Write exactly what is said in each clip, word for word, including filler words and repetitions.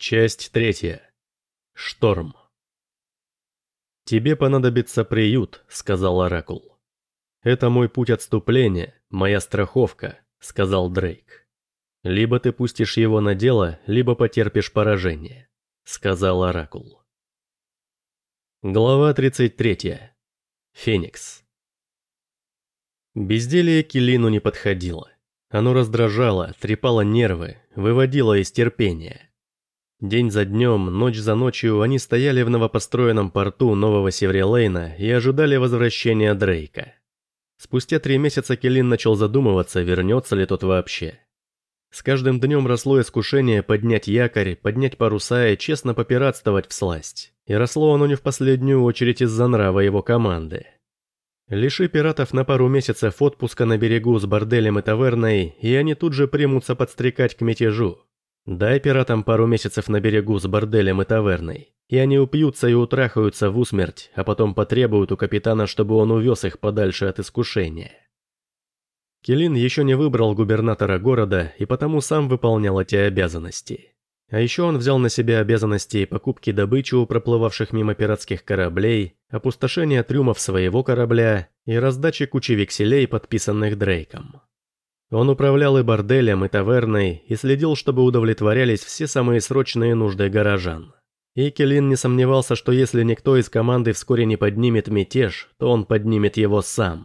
Часть третья. Шторм. «Тебе понадобится приют», — сказал Оракул. «Это мой путь отступления, моя страховка», — сказал Дрейк. «Либо ты пустишь его на дело, либо потерпишь поражение», — сказал Оракул. Глава тридцать третья. Феникс. Безделье Келину не подходило. Оно раздражало, трепало нервы, выводило из терпения. День за днем, ночь за ночью они стояли в новопостроенном порту Нового Севрилейна и ожидали возвращения Дрейка. Спустя три месяца Келин начал задумываться, вернется ли тот вообще. С каждым днем росло искушение поднять якорь, поднять паруса и честно попиратствовать всласть. И росло оно не в последнюю очередь из-за нрава его команды. Лиши пиратов на пару месяцев отпуска на берегу с борделем и таверной, и они тут же примутся подстрекать к мятежу. Дай пиратам пару месяцев на берегу с борделем и таверной, и они упьются и утрахаются в усмерть, а потом потребуют у капитана, чтобы он увез их подальше от искушения. Келин еще не выбрал губернатора города и потому сам выполнял эти обязанности. А еще он взял на себя обязанности покупки добычи у проплывавших мимо пиратских кораблей, опустошения трюмов своего корабля и раздачи кучи векселей, подписанных Дрейком. Он управлял и борделем, и таверной, и следил, чтобы удовлетворялись все самые срочные нужды горожан. И Келин не сомневался, что если никто из команды вскоре не поднимет мятеж, то он поднимет его сам.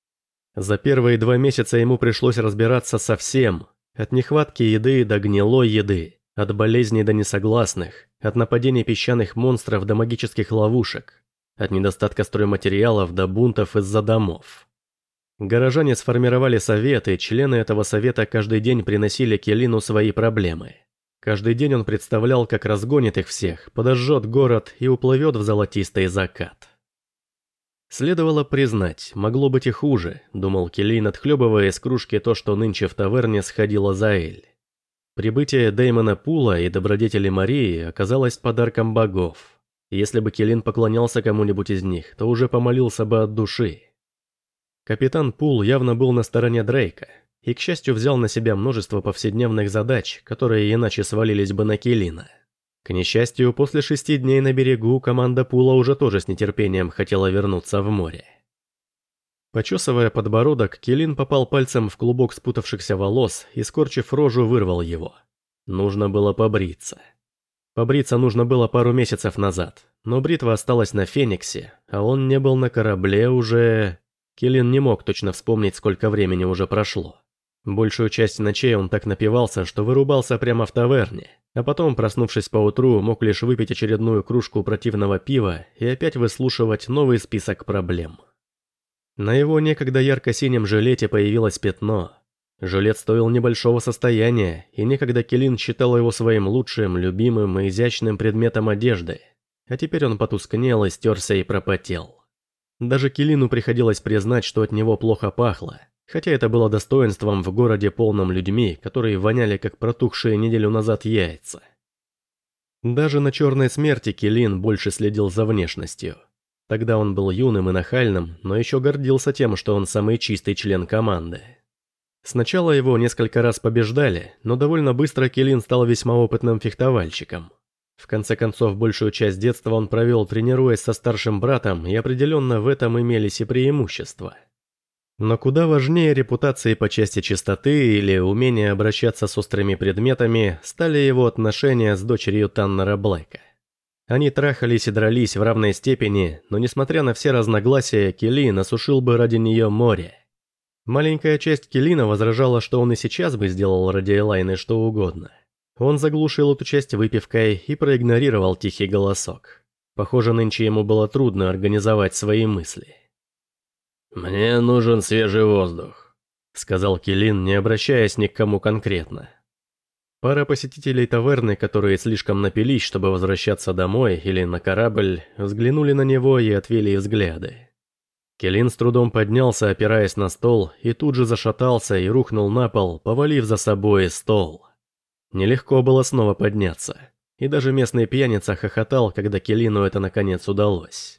За первые два месяца ему пришлось разбираться со всем, от нехватки еды до гнилой еды, от болезней до несогласных, от нападений песчаных монстров до магических ловушек, от недостатка стройматериалов до бунтов из-за домов. Горожане сформировали совет, и члены этого совета каждый день приносили Келину свои проблемы. Каждый день он представлял, как разгонит их всех, подожжет город и уплывет в золотистый закат. Следовало признать, могло быть и хуже, думал Келин, отхлебывая из кружки то, что нынче в таверне сходило за эль. Прибытие Дэймона Пула и добродетели Марии оказалось подарком богов. Если бы Келин поклонялся кому-нибудь из них, то уже помолился бы от души. Капитан Пул явно был на стороне Дрейка и, к счастью, взял на себя множество повседневных задач, которые иначе свалились бы на Келина. К несчастью, после шести дней на берегу команда Пула уже тоже с нетерпением хотела вернуться в море. Почесывая подбородок, Келин попал пальцем в клубок спутавшихся волос и, скорчив рожу, вырвал его. Нужно было побриться. Побриться нужно было пару месяцев назад, но бритва осталась на Фениксе, а он не был на корабле уже... Келин не мог точно вспомнить, сколько времени уже прошло. Большую часть ночей он так напивался, что вырубался прямо в таверне, а потом, проснувшись поутру, мог лишь выпить очередную кружку противного пива и опять выслушивать новый список проблем. На его некогда ярко-синем жилете появилось пятно. Жилет стоил небольшого состояния, и некогда Келин считал его своим лучшим, любимым и изящным предметом одежды, а теперь он потускнел, истерся и пропотел. Даже Келину приходилось признать, что от него плохо пахло, хотя это было достоинством в городе, полном людьми, которые воняли как протухшие неделю назад яйца. Даже на черной смерти Келин больше следил за внешностью. Тогда он был юным и нахальным, но еще гордился тем, что он самый чистый член команды. Сначала его несколько раз побеждали, но довольно быстро Келин стал весьма опытным фехтовальщиком. В конце концов, большую часть детства он провел, тренируясь со старшим братом, и определенно в этом имелись и преимущества. Но куда важнее репутации по части чистоты или умения обращаться с острыми предметами стали его отношения с дочерью Таннера Блэка. Они трахались и дрались в равной степени, но несмотря на все разногласия, Келин осушил бы ради нее море. Маленькая часть Келина возражала, что он и сейчас бы сделал ради Элайны что угодно. Он заглушил эту часть выпивкой и проигнорировал тихий голосок. Похоже, нынче ему было трудно организовать свои мысли. «Мне нужен свежий воздух», — сказал Келин, не обращаясь ни к кому конкретно. Пара посетителей таверны, которые слишком напились, чтобы возвращаться домой или на корабль, взглянули на него и отвели взгляды. Келин с трудом поднялся, опираясь на стол, и тут же зашатался и рухнул на пол, повалив за собой стол. Нелегко было снова подняться, и даже местный пьяница хохотал, когда Келину это наконец удалось.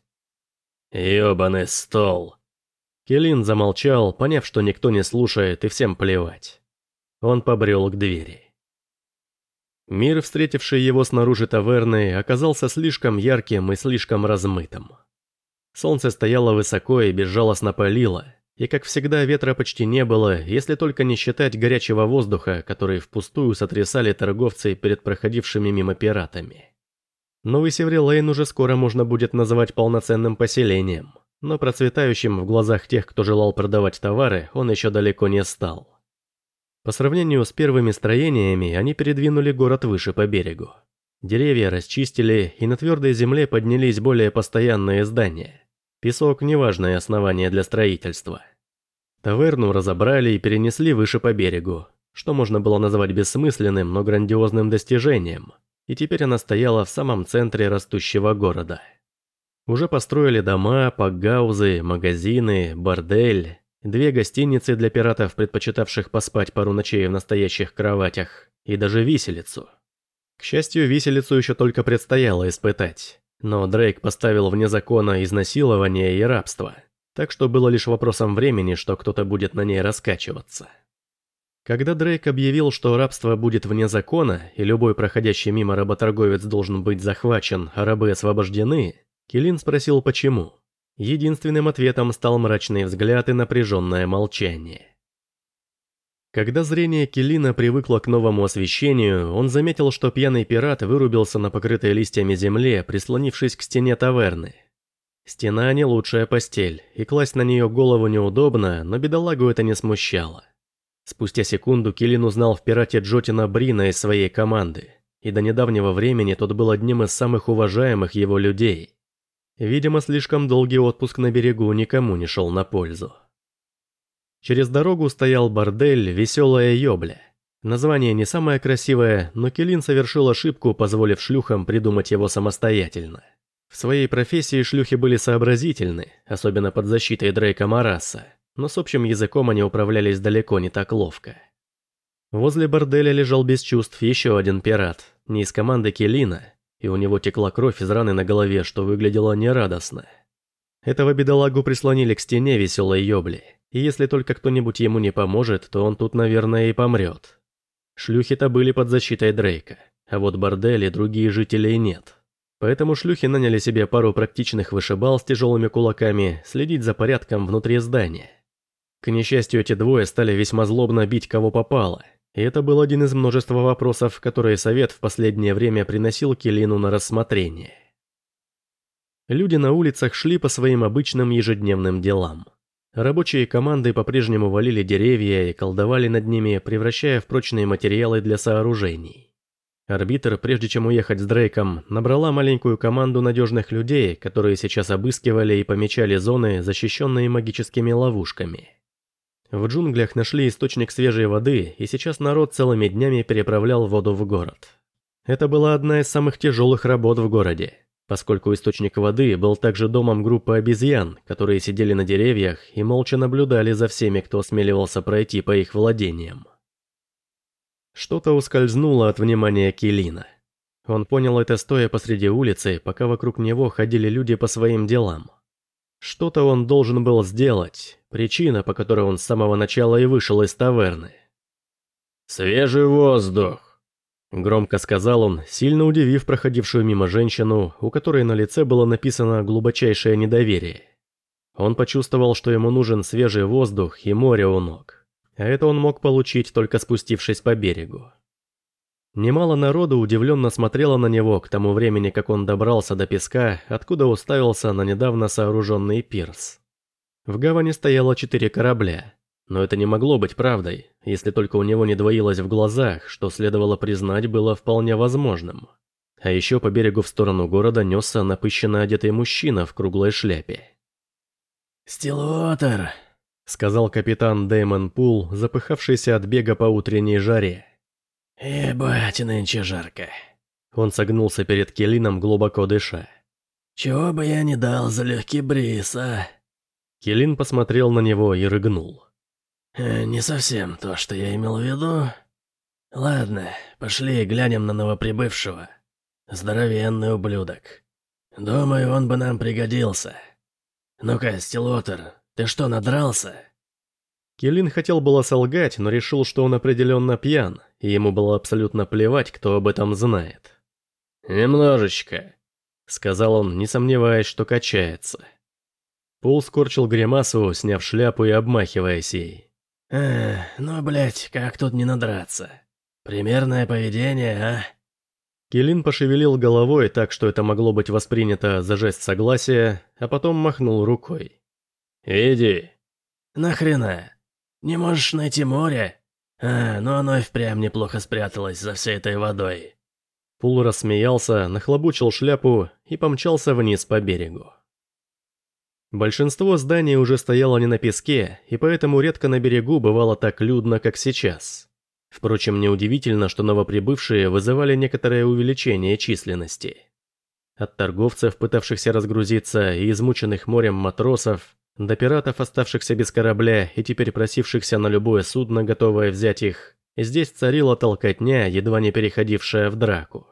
«Ёбаный стол!» Келин замолчал, поняв, что никто не слушает и всем плевать. Он побрел к двери. Мир, встретивший его снаружи таверны, оказался слишком ярким и слишком размытым. Солнце стояло высоко и безжалостно палило, и, как всегда, ветра почти не было, если только не считать горячего воздуха, который впустую сотрясали торговцы перед проходившими мимо пиратами. Новый Севрилейн уже скоро можно будет называть полноценным поселением, но процветающим в глазах тех, кто желал продавать товары, он еще далеко не стал. По сравнению с первыми строениями, они передвинули город выше по берегу. Деревья расчистили, и на твердой земле поднялись более постоянные здания. Песок – неважное основание для строительства. Таверну разобрали и перенесли выше по берегу, что можно было назвать бессмысленным, но грандиозным достижением, и теперь она стояла в самом центре растущего города. Уже построили дома, пакгаузы, магазины, бордель, две гостиницы для пиратов, предпочитавших поспать пару ночей в настоящих кроватях, и даже виселицу. К счастью, виселицу еще только предстояло испытать, но Дрейк поставил вне закона изнасилование и рабство, так что было лишь вопросом времени, что кто-то будет на ней раскачиваться. Когда Дрейк объявил, что рабство будет вне закона, и любой проходящий мимо работорговец должен быть захвачен, а рабы освобождены, Келин спросил почему. Единственным ответом стал мрачный взгляд и напряженное молчание. Когда зрение Келина привыкло к новому освещению, он заметил, что пьяный пират вырубился на покрытой листьями земле, прислонившись к стене таверны. Стена не лучшая постель, и класть на нее голову неудобно, но бедолагу это не смущало. Спустя секунду Келин узнал в пирате Джотина Брина из своей команды, и до недавнего времени тот был одним из самых уважаемых его людей. Видимо, слишком долгий отпуск на берегу никому не шел на пользу. Через дорогу стоял бордель «Веселая Йобля». Название не самое красивое, но Келин совершил ошибку, позволив шлюхам придумать его самостоятельно. В своей профессии шлюхи были сообразительны, особенно под защитой Дрейка Мараса, но с общим языком они управлялись далеко не так ловко. Возле борделя лежал без чувств еще один пират, не из команды Келина, и у него текла кровь из раны на голове, что выглядело нерадостно. Этого бедолагу прислонили к стене «Веселой Йобли», и если только кто-нибудь ему не поможет, то он тут, наверное, и помрет. Шлюхи-то были под защитой Дрейка, а вот бордель и другие жителей нет. Поэтому шлюхи наняли себе пару практичных вышибал с тяжелыми кулаками следить за порядком внутри здания. К несчастью, эти двое стали весьма злобно бить кого попало, и это был один из множества вопросов, которые совет в последнее время приносил Келину на рассмотрение. Люди на улицах шли по своим обычным ежедневным делам. Рабочие команды по-прежнему валили деревья и колдовали над ними, превращая в прочные материалы для сооружений. Арбитр, прежде чем уехать с Дрейком, набрала маленькую команду надежных людей, которые сейчас обыскивали и помечали зоны, защищенные магическими ловушками. В джунглях нашли источник свежей воды, и сейчас народ целыми днями переправлял воду в город. Это была одна из самых тяжелых работ в городе, поскольку источник воды был также домом группы обезьян, которые сидели на деревьях и молча наблюдали за всеми, кто осмеливался пройти по их владениям. Что-то ускользнуло от внимания Келина. Он понял это, стоя посреди улицы, пока вокруг него ходили люди по своим делам. Что-то он должен был сделать, причина, по которой он с самого начала и вышел из таверны. «Свежий воздух!» — громко сказал он, сильно удивив проходившую мимо женщину, у которой на лице было написано глубочайшее недоверие. Он почувствовал, что ему нужен свежий воздух и море у ног. А это он мог получить, только спустившись по берегу. Немало народу удивленно смотрело на него к тому времени, как он добрался до песка, откуда уставился на недавно сооруженный пирс. В гавани стояло четыре корабля, но это не могло быть правдой, если только у него не двоилось в глазах, что следовало признать было вполне возможным. А еще по берегу в сторону города несся напыщенно одетый мужчина в круглой шляпе. «Стиллуотер», — сказал капитан Дэймон Пул, запыхавшийся от бега по утренней жаре. «Ебать, нынче жарко». Он согнулся перед Келином, глубоко дыша. «Чего бы я не дал за легкий бриз, а?» Келин посмотрел на него и рыгнул. э, «Не совсем то, что я имел в виду. Ладно, пошли глянем на новоприбывшего. Здоровенный ублюдок. Думаю, он бы нам пригодился. Ну-ка, Стиллуотер, ты что, надрался?» Келин хотел было солгать, но решил, что он определенно пьян, и ему было абсолютно плевать, кто об этом знает. «Немножечко», — сказал он, не сомневаясь, что качается. Пол скорчил гримасу, сняв шляпу и обмахиваясь ей. «Эх, ну, блядь, как тут не надраться? Примерное поведение, а?» Келин пошевелил головой так, что это могло быть воспринято за жест согласия, а потом махнул рукой. «Иди». «Нахрена? Не можешь найти море? А, ну оно и впрямь неплохо спряталось за всей этой водой». Пул рассмеялся, нахлобучил шляпу и помчался вниз по берегу. Большинство зданий уже стояло не на песке, и поэтому редко на берегу бывало так людно, как сейчас. Впрочем, неудивительно, что новоприбывшие вызывали некоторое увеличение численности. От торговцев, пытавшихся разгрузиться, и измученных морем матросов, до пиратов, оставшихся без корабля и теперь просившихся на любое судно, готовое взять их, здесь царила толкотня, едва не переходившая в драку.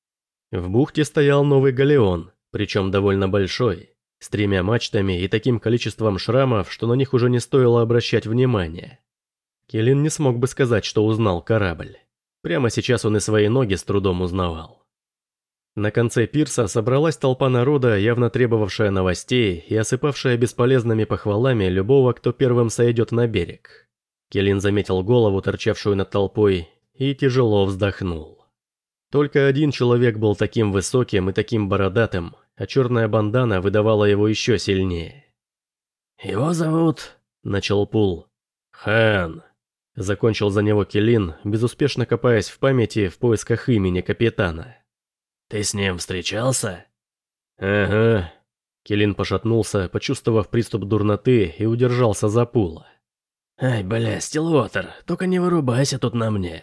В бухте стоял новый галеон, причем довольно большой, с тремя мачтами и таким количеством шрамов, что на них уже не стоило обращать внимания. Келин не смог бы сказать, что узнал корабль. Прямо сейчас он и свои ноги с трудом узнавал. На конце пирса собралась толпа народа, явно требовавшая новостей и осыпавшая бесполезными похвалами любого, кто первым сойдет на берег. Келин заметил голову, торчавшую над толпой, и тяжело вздохнул. Только один человек был таким высоким и таким бородатым, а черная бандана выдавала его еще сильнее. «Его зовут...» — начал Пул. «Хан», — закончил за него Келин, безуспешно копаясь в памяти в поисках имени капитана. «Ты с ним встречался?» «Ага». Келин пошатнулся, почувствовав приступ дурноты, и удержался за Пула. «Ай, бля, Стилвотер, только не вырубайся тут на мне».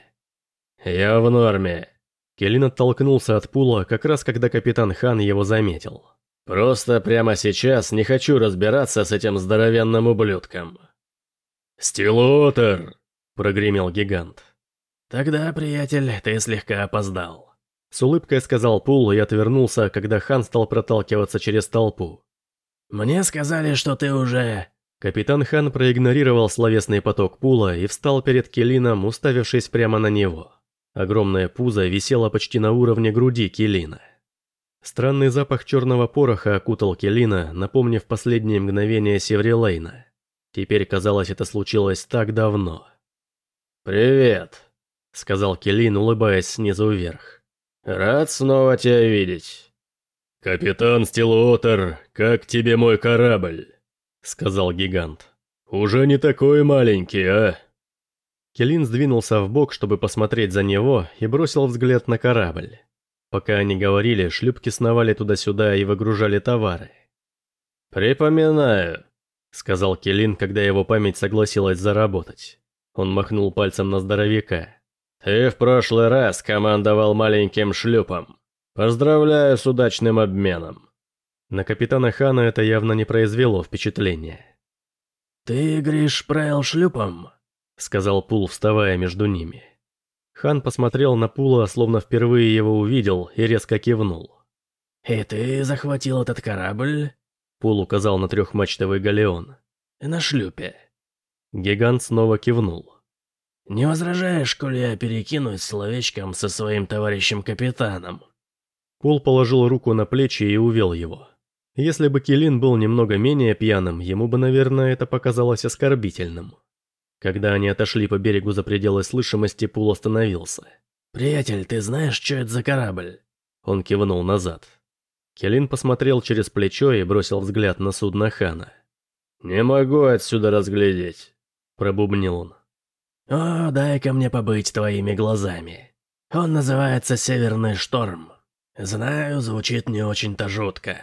«Я в норме». Келин оттолкнулся от Пула, как раз когда капитан Хан его заметил. «Просто прямо сейчас не хочу разбираться с этим здоровенным ублюдком». «Стилвотер!» – прогремел гигант. «Тогда, приятель, ты слегка опоздал», – с улыбкой сказал Пул и отвернулся, когда Хан стал проталкиваться через толпу. «Мне сказали, что ты уже...» Капитан Хан проигнорировал словесный поток Пула и встал перед Келином, уставившись прямо на него. Огромное пузо висело почти на уровне груди Келина. Странный запах черного пороха окутал Келина, напомнив последние мгновения Севрилейна. Теперь, казалось, это случилось так давно. «Привет», — сказал Келин, улыбаясь снизу вверх. «Рад снова тебя видеть». «Капитан Стилвотер, как тебе мой корабль?» — сказал гигант. «Уже не такой маленький, а?» Келин сдвинулся вбок, чтобы посмотреть за него, и бросил взгляд на корабль. Пока они говорили, шлюпки сновали туда-сюда и выгружали товары. «Припоминаю», — сказал Келин, когда его память согласилась заработать. Он махнул пальцем на здоровяка. «Ты в прошлый раз командовал маленьким шлюпом. Поздравляю с удачным обменом». На капитана Хана это явно не произвело впечатления. «Ты, Гриш, правил шлюпом?» — сказал Пул, вставая между ними. Хан посмотрел на Пула, словно впервые его увидел, и резко кивнул. «И ты захватил этот корабль?» Пул указал на трехмачтовый галеон. «На шлюпе». Гигант снова кивнул. «Не возражаешь, коли я перекинусь словечком со своим товарищем-капитаном?» Пул положил руку на плечи и увел его. Если бы Келин был немного менее пьяным, ему бы, наверное, это показалось оскорбительным. Когда они отошли по берегу за пределы слышимости, Пул остановился. «Приятель, ты знаешь, что это за корабль?» Он кивнул назад. Келин посмотрел через плечо и бросил взгляд на судно Хана. «Не могу отсюда разглядеть», – пробубнил он. «О, дай-ка мне побыть твоими глазами. Он называется «Северный шторм». Знаю, звучит не очень-то жутко».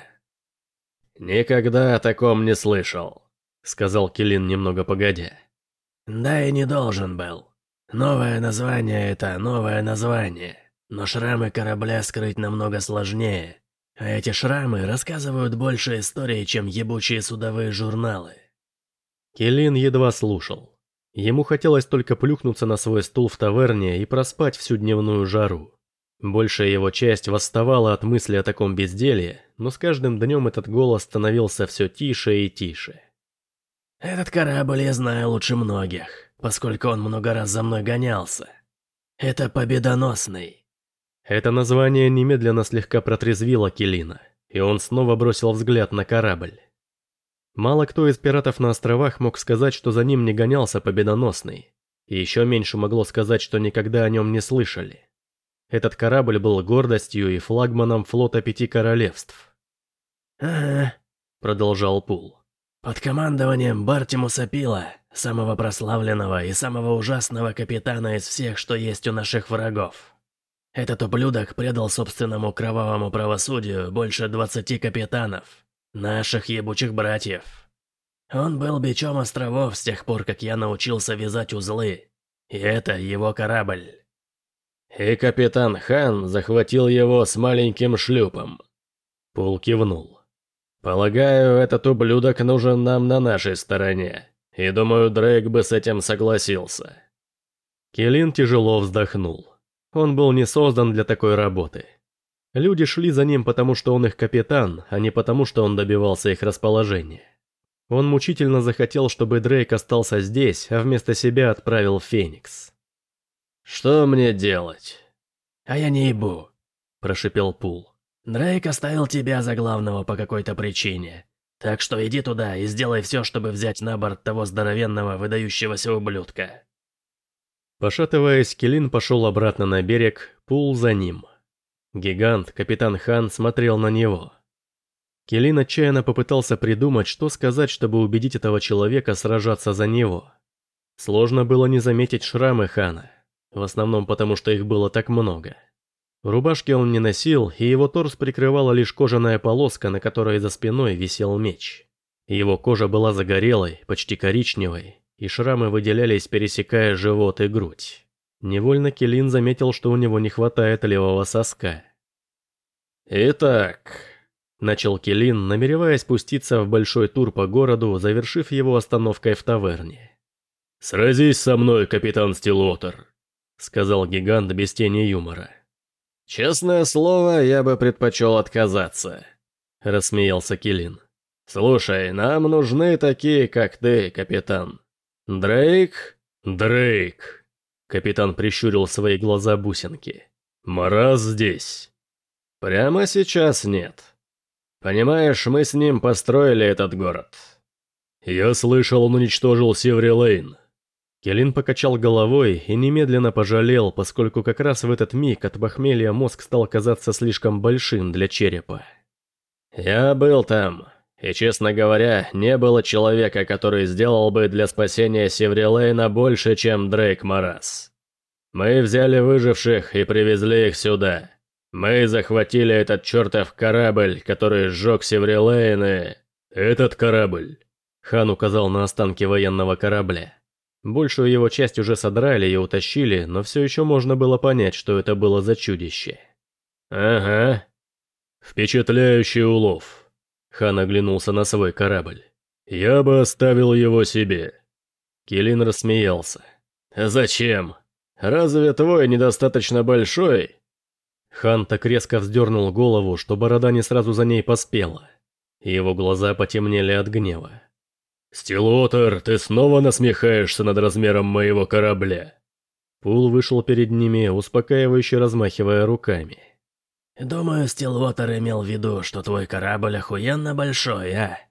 «Никогда о таком не слышал», – сказал Келин немного погодя. «Да и не должен был. Новое название – это новое название, но шрамы корабля скрыть намного сложнее, а эти шрамы рассказывают больше историй, чем ебучие судовые журналы». Келин едва слушал. Ему хотелось только плюхнуться на свой стул в таверне и проспать всю дневную жару. Большая его часть восставала от мысли о таком безделье, но с каждым днем этот голос становился все тише и тише. «Этот корабль я знаю лучше многих, поскольку он много раз за мной гонялся. Это Победоносный. Это название немедленно слегка протрезвило Келина, и он снова бросил взгляд на корабль. Мало кто из пиратов на островах мог сказать, что за ним не гонялся Победоносный, и еще меньше могло сказать, что никогда о нем не слышали. Этот корабль был гордостью и флагманом флота Пяти Королевств. «Ага», — продолжал Пул. «Под командованием Бартимуса Пила, самого прославленного и самого ужасного капитана из всех, что есть у наших врагов. Этот ублюдок предал собственному кровавому правосудию больше двадцати капитанов, наших ебучих братьев. Он был бичом островов с тех пор, как я научился вязать узлы. И это его корабль». «И капитан Хан захватил его с маленьким шлюпом». Пул кивнул. «Полагаю, этот ублюдок нужен нам на нашей стороне, и думаю, Дрейк бы с этим согласился». Келин тяжело вздохнул. Он был не создан для такой работы. Люди шли за ним, потому что он их капитан, а не потому, что он добивался их расположения. Он мучительно захотел, чтобы Дрейк остался здесь, а вместо себя отправил в Феникс. «Что мне делать?» «А я не ебу», – прошипел Пул. «Дрейк оставил тебя за главного по какой-то причине. Так что иди туда и сделай все, чтобы взять на борт того здоровенного, выдающегося ублюдка». Пошатываясь, Келин пошел обратно на берег, Пул за ним. Гигант, капитан Хан, смотрел на него. Келин отчаянно попытался придумать, что сказать, чтобы убедить этого человека сражаться за него. Сложно было не заметить шрамы Хана. В основном потому, что их было так много. Рубашки он не носил, и его торс прикрывала лишь кожаная полоска, на которой за спиной висел меч. Его кожа была загорелой, почти коричневой, и шрамы выделялись, пересекая живот и грудь. Невольно Келин заметил, что у него не хватает левого соска. «Итак», — начал Келин, намереваясь спуститься в большой тур по городу, завершив его остановкой в таверне. «Сразись со мной, капитан Стиллуотер», — сказал гигант без тени юмора. «Честное слово, я бы предпочел отказаться», — рассмеялся Келин. «Слушай, нам нужны такие, как ты, капитан. Дрейк? Дрейк!» Капитан прищурил свои глаза-бусинки. «Мараз здесь?» «Прямо сейчас нет. Понимаешь, мы с ним построили этот город». «Я слышал, он уничтожил Севрилейн». Келин покачал головой и немедленно пожалел, поскольку как раз в этот миг от похмелья мозг стал казаться слишком большим для черепа. «Я был там, и, честно говоря, не было человека, который сделал бы для спасения Севрилейна больше, чем Дрейк Мараз. Мы взяли выживших и привезли их сюда. Мы захватили этот чертов корабль, который сжег Севрилейн и... Этот корабль!» Хан указал на останки военного корабля. Большую его часть уже содрали и утащили, но все еще можно было понять, что это было за чудище. «Ага. Впечатляющий улов». Хан оглянулся на свой корабль. «Я бы оставил его себе». Келин рассмеялся. «Зачем? Разве твой недостаточно большой?» Хан так резко вздернул голову, что борода не сразу за ней поспела. Его глаза потемнели от гнева. «Стиллуотер, ты снова насмехаешься над размером моего корабля?» Пул вышел перед ними, успокаивающе размахивая руками. «Думаю, Стиллуотер имел в виду, что твой корабль охуенно большой, а?»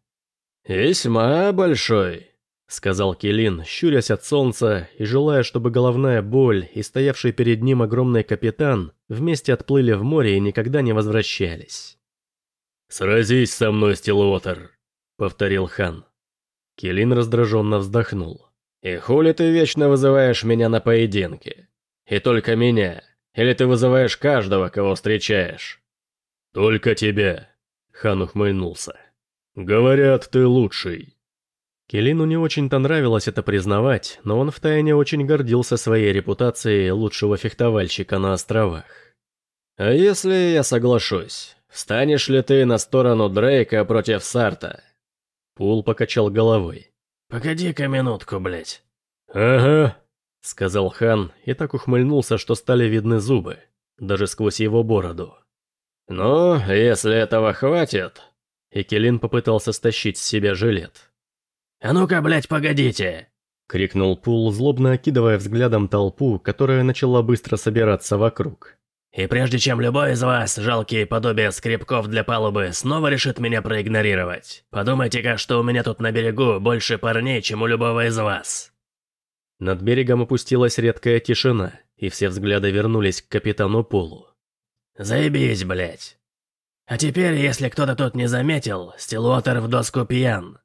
«Весьма большой», — сказал Келин, щурясь от солнца и желая, чтобы головная боль и стоявший перед ним огромный капитан вместе отплыли в море и никогда не возвращались. «Сразись со мной, Стиллуотер», — повторил Хан. Келин раздраженно вздохнул. «И хули ты вечно вызываешь меня на поединки? И только меня? Или ты вызываешь каждого, кого встречаешь?» «Только тебя», — Хан ухмыльнулся. «Говорят, ты лучший». Келину не очень-то нравилось это признавать, но он втайне очень гордился своей репутацией лучшего фехтовальщика на островах. «А если я соглашусь, встанешь ли ты на сторону Дрейка против Сарта?» Пул покачал головой. «Погоди-ка минутку, блять». «Ага», — сказал Хан и так ухмыльнулся, что стали видны зубы, даже сквозь его бороду. «Ну, если этого хватит...» И Келин попытался стащить с себя жилет. «А ну-ка, блять, погодите!» крикнул Пул, злобно окидывая взглядом толпу, которая начала быстро собираться вокруг. «И прежде чем любой из вас, жалкие подобия скребков для палубы, снова решит меня проигнорировать, подумайте-ка, что у меня тут на берегу больше парней, чем у любого из вас». Над берегом опустилась редкая тишина, и все взгляды вернулись к капитану Пулу. «Заебись, блять. А теперь, если кто-то тут не заметил, Стиллуотер в доску пьян».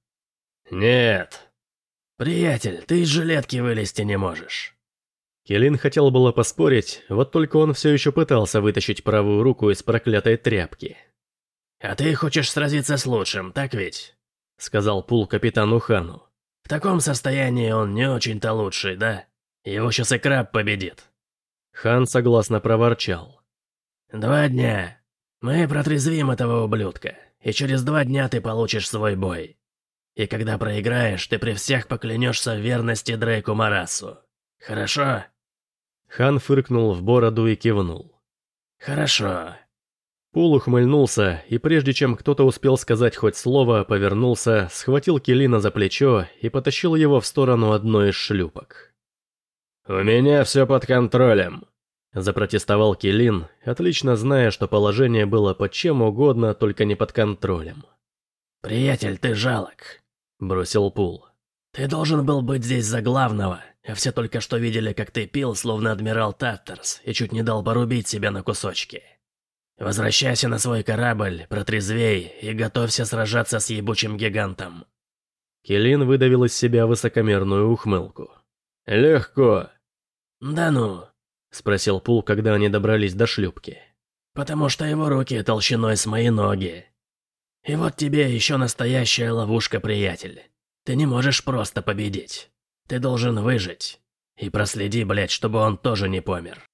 «Нет». «Приятель, ты из жилетки вылезти не можешь». Келин хотел было поспорить, вот только он все еще пытался вытащить правую руку из проклятой тряпки. «А ты хочешь сразиться с лучшим, так ведь?» — сказал Пул капитану Хану. «В таком состоянии он не очень-то лучший, да? Его сейчас и краб победит». Хан согласно проворчал. «Два дня. Мы протрезвим этого ублюдка, и через два дня ты получишь свой бой. И когда проиграешь, ты при всех поклянешься в верности Дрейку Марасу. Хорошо?» Хан фыркнул в бороду и кивнул. «Хорошо». Пул ухмыльнулся, и прежде чем кто-то успел сказать хоть слово, повернулся, схватил Келина за плечо и потащил его в сторону одной из шлюпок. «У меня все под контролем», – запротестовал Келин, отлично зная, что положение было под чем угодно, только не под контролем. «Приятель, ты жалок», – бросил Пул. «Ты должен был быть здесь за главного, а все только что видели, как ты пил, словно адмирал Таттерс, и чуть не дал порубить себя на кусочки. Возвращайся на свой корабль, протрезвей и готовься сражаться с ебучим гигантом». Келин выдавил из себя высокомерную ухмылку. «Легко». «Да ну?» – спросил Пул, когда они добрались до шлюпки. «Потому что его руки толщиной с мои ноги. И вот тебе еще настоящая ловушка, приятель. Ты не можешь просто победить. Ты должен выжить. И проследи, блядь, чтобы он тоже не помер».